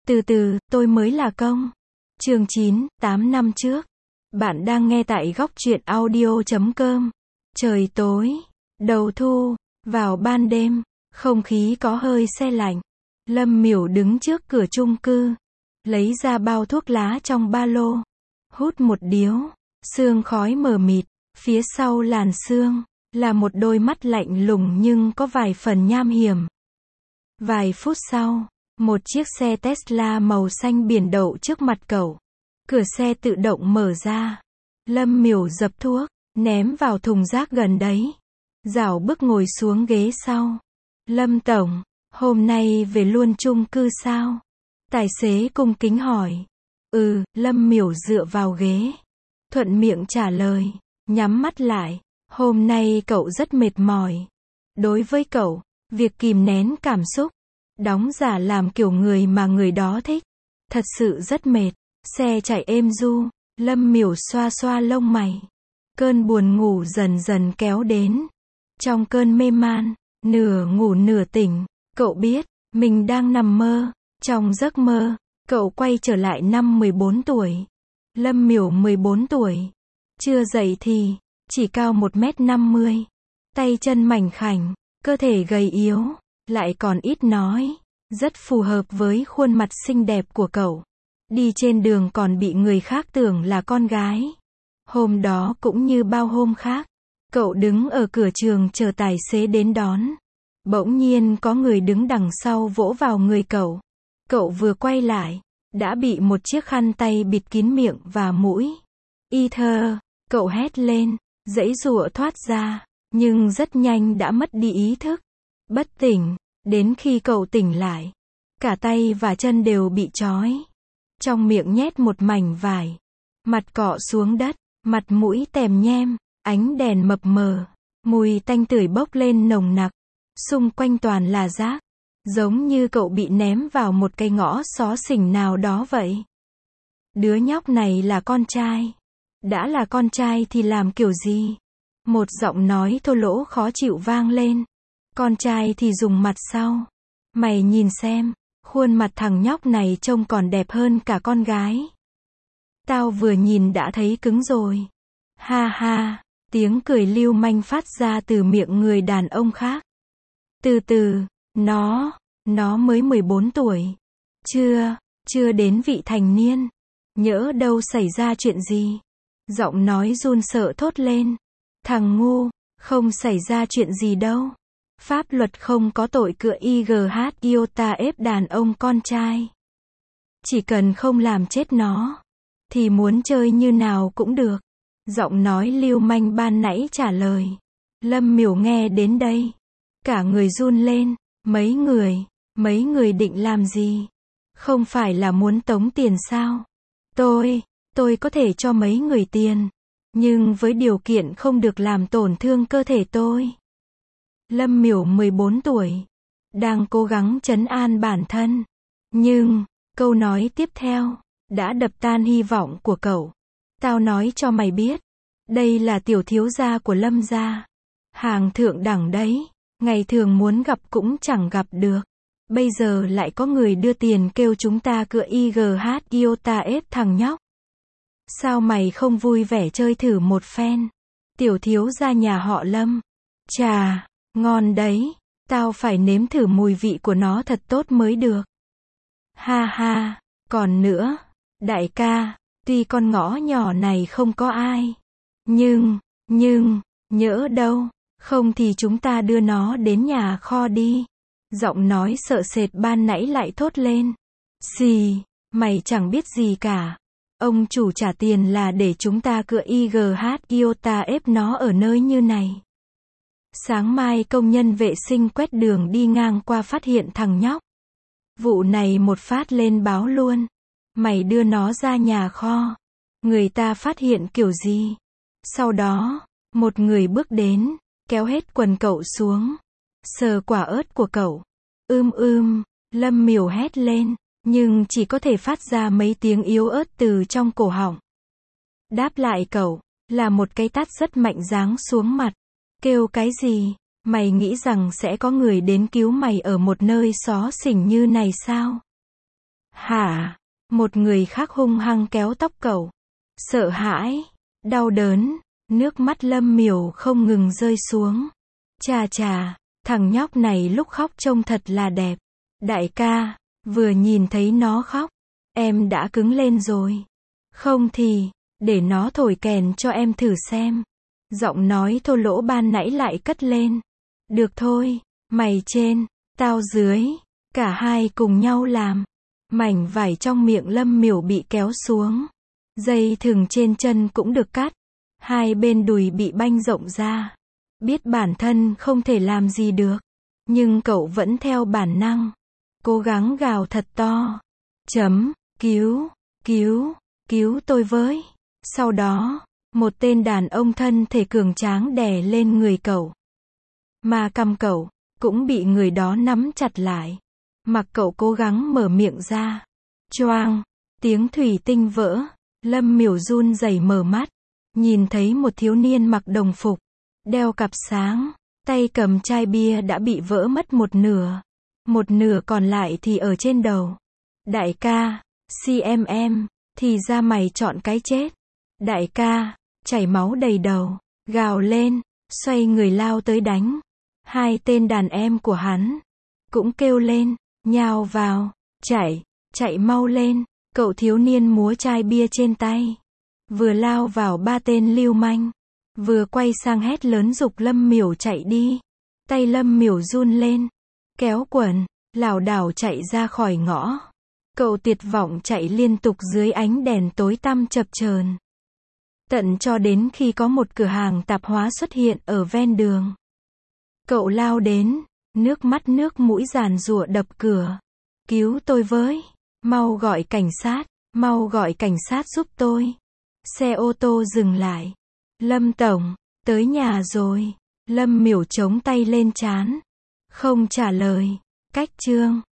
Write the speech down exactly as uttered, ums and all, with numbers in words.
Từ từ, tôi mới là công. Chương chín, tám năm trước. Bạn đang nghe tại góc truyện audio chấm com. Trời tối, đầu thu, vào ban đêm, không khí có hơi se lạnh. Lâm Miểu đứng trước cửa chung cư, lấy ra bao thuốc lá trong ba lô, hút một điếu, sương khói mờ mịt, phía sau làn sương, là một đôi mắt lạnh lùng nhưng có vài phần nham hiểm. Vài phút sau, một chiếc xe Tesla màu xanh biển đậu trước mặt cậu. Cửa xe tự động mở ra. Lâm Miểu dập thuốc, ném vào thùng rác gần đấy. Dảo bước ngồi xuống ghế sau. Lâm Tổng, hôm nay về luôn chung cư sao? Tài xế cung kính hỏi. Ừ, Lâm Miểu dựa vào ghế. Thuận miệng trả lời, nhắm mắt lại. Hôm nay cậu rất mệt mỏi. Đối với cậu, việc kìm nén cảm xúc, đóng giả làm kiểu người mà người đó thích, thật sự rất mệt. Xe chạy êm du, Lâm Miểu xoa xoa lông mày. Cơn buồn ngủ dần dần kéo đến. Trong cơn mê man, nửa ngủ nửa tỉnh, cậu biết, mình đang nằm mơ. Trong giấc mơ, cậu quay trở lại năm mười bốn tuổi. Lâm Miểu mười bốn tuổi. Chưa dậy thì, chỉ cao một mét năm mươi. Tay chân mảnh khảnh, cơ thể gầy yếu, lại còn ít nói. Rất phù hợp với khuôn mặt xinh đẹp của cậu. Đi trên đường còn bị người khác tưởng là con gái. Hôm đó cũng như bao hôm khác, cậu đứng ở cửa trường chờ tài xế đến đón. Bỗng nhiên có người đứng đằng sau vỗ vào người cậu. Cậu vừa quay lại, đã bị một chiếc khăn tay bịt kín miệng và mũi. Y thơ, cậu hét lên, giãy giụa thoát ra, nhưng rất nhanh đã mất đi ý thức. Bất tỉnh, đến khi cậu tỉnh lại, cả tay và chân đều bị trói. Trong miệng nhét một mảnh vải. Mặt cọ xuống đất, mặt mũi tèm nhem, ánh đèn mập mờ. Mùi tanh tưởi bốc lên nồng nặc. Xung quanh toàn là rác. Giống như cậu bị ném vào một cái ngõ xó xỉnh nào đó vậy. Đứa nhóc này là con trai. Đã là con trai thì làm kiểu gì? Một giọng nói thô lỗ khó chịu vang lên. Con trai thì dùng mặt sau. Mày nhìn xem. Khuôn mặt thằng nhóc này trông còn đẹp hơn cả con gái. Tao vừa nhìn đã thấy cứng rồi. Ha ha, tiếng cười lưu manh phát ra từ miệng người đàn ông khác. Từ từ, nó, nó mới mười bốn tuổi. Chưa, chưa đến vị thành niên. Nhỡ đâu xảy ra chuyện gì. Giọng nói run sợ thốt lên. Thằng ngu, không xảy ra chuyện gì đâu. Pháp luật không có tội cựa i giê hát iota ép đàn ông con trai. Chỉ cần không làm chết nó, thì muốn chơi như nào cũng được. Giọng nói lưu manh ban nãy trả lời. Lâm Miểu nghe đến đây, cả người run lên. Mấy người, mấy người định làm gì? Không phải là muốn tống tiền sao? Tôi, tôi có thể cho mấy người tiền, nhưng với điều kiện không được làm tổn thương cơ thể tôi. Lâm Miểu mười bốn tuổi, đang cố gắng trấn an bản thân. Nhưng, câu nói tiếp theo, đã đập tan hy vọng của cậu. Tao nói cho mày biết, đây là tiểu thiếu gia của Lâm gia. Hàng thượng đẳng đấy, ngày thường muốn gặp cũng chẳng gặp được. Bây giờ lại có người đưa tiền kêu chúng ta cựa i giê hát iota ép thằng nhóc. Sao mày không vui vẻ chơi thử một phen? Tiểu thiếu gia nhà họ Lâm. Chà, ngon đấy, tao phải nếm thử mùi vị của nó thật tốt mới được. Ha ha, còn nữa, đại ca, tuy con ngõ nhỏ này không có ai, nhưng, nhưng, nhỡ đâu, không thì chúng ta đưa nó đến nhà kho đi. Giọng nói sợ sệt ban nãy lại thốt lên. Xì, mày chẳng biết gì cả. Ông chủ trả tiền là để chúng ta cựa i giê hát iota ép nó ở nơi như này. Sáng mai công nhân vệ sinh quét đường đi ngang qua phát hiện thằng nhóc. Vụ này một phát lên báo luôn. Mày đưa nó ra nhà kho. Người ta phát hiện kiểu gì? Sau đó, một người bước đến, kéo hết quần cậu xuống. Sờ quả ớt của cậu. Ưm ưm, Lâm Miểu hét lên, nhưng chỉ có thể phát ra mấy tiếng yếu ớt từ trong cổ họng. Đáp lại cậu, là một cái tát rất mạnh giáng xuống mặt. Kêu cái gì? Mày nghĩ rằng sẽ có người đến cứu mày ở một nơi xó xỉnh như này sao? Hả? Một người khác hung hăng kéo tóc cậu. Sợ hãi, đau đớn, nước mắt Lâm Miểu không ngừng rơi xuống. Chà chà, thằng nhóc này lúc khóc trông thật là đẹp. Đại ca, vừa nhìn thấy nó khóc, em đã cứng lên rồi. Không thì, để nó thổi kèn cho em thử xem. Giọng nói thô lỗ ban nãy lại cất lên. Được thôi, mày trên, tao dưới, cả hai cùng nhau làm. Mảnh vải trong miệng Lâm Miểu bị kéo xuống. Dây thừng trên chân cũng được cắt. Hai bên đùi bị banh rộng ra. Biết bản thân không thể làm gì được. Nhưng cậu vẫn theo bản năng. Cố gắng gào thật to. Chấm, cứu, cứu, cứu tôi với. Sau đó, một tên đàn ông thân thể cường tráng đè lên người cậu. Mà cầm cậu, cũng bị người đó nắm chặt lại. Mặc cậu cố gắng mở miệng ra. Choang, tiếng thủy tinh vỡ. Lâm Miểu run rẩy mở mắt. Nhìn thấy một thiếu niên mặc đồng phục. Đeo cặp sáng. Tay cầm chai bia đã bị vỡ mất một nửa. Một nửa còn lại thì ở trên đầu. Đại ca, xê em em, thì ra mày chọn cái chết. Đại ca, chảy máu đầy đầu, gào lên, xoay người lao tới đánh. Hai tên đàn em của hắn cũng kêu lên, nhào vào, chạy, chạy mau lên. Cậu thiếu niên múa chai bia trên tay, vừa lao vào ba tên lưu manh, vừa quay sang hét lớn giục Lâm Miểu chạy đi. Tay Lâm Miểu run lên, kéo quần, lảo đảo chạy ra khỏi ngõ. Cậu tuyệt vọng chạy liên tục dưới ánh đèn tối tăm chập chờn. Tận cho đến khi có một cửa hàng tạp hóa xuất hiện ở ven đường. Cậu lao đến, nước mắt nước mũi giàn giụa đập cửa. Cứu tôi với, mau gọi cảnh sát, mau gọi cảnh sát giúp tôi. Xe ô tô dừng lại. Lâm tổng, tới nhà rồi. Lâm Miểu chống tay lên trán, không trả lời. Cách chương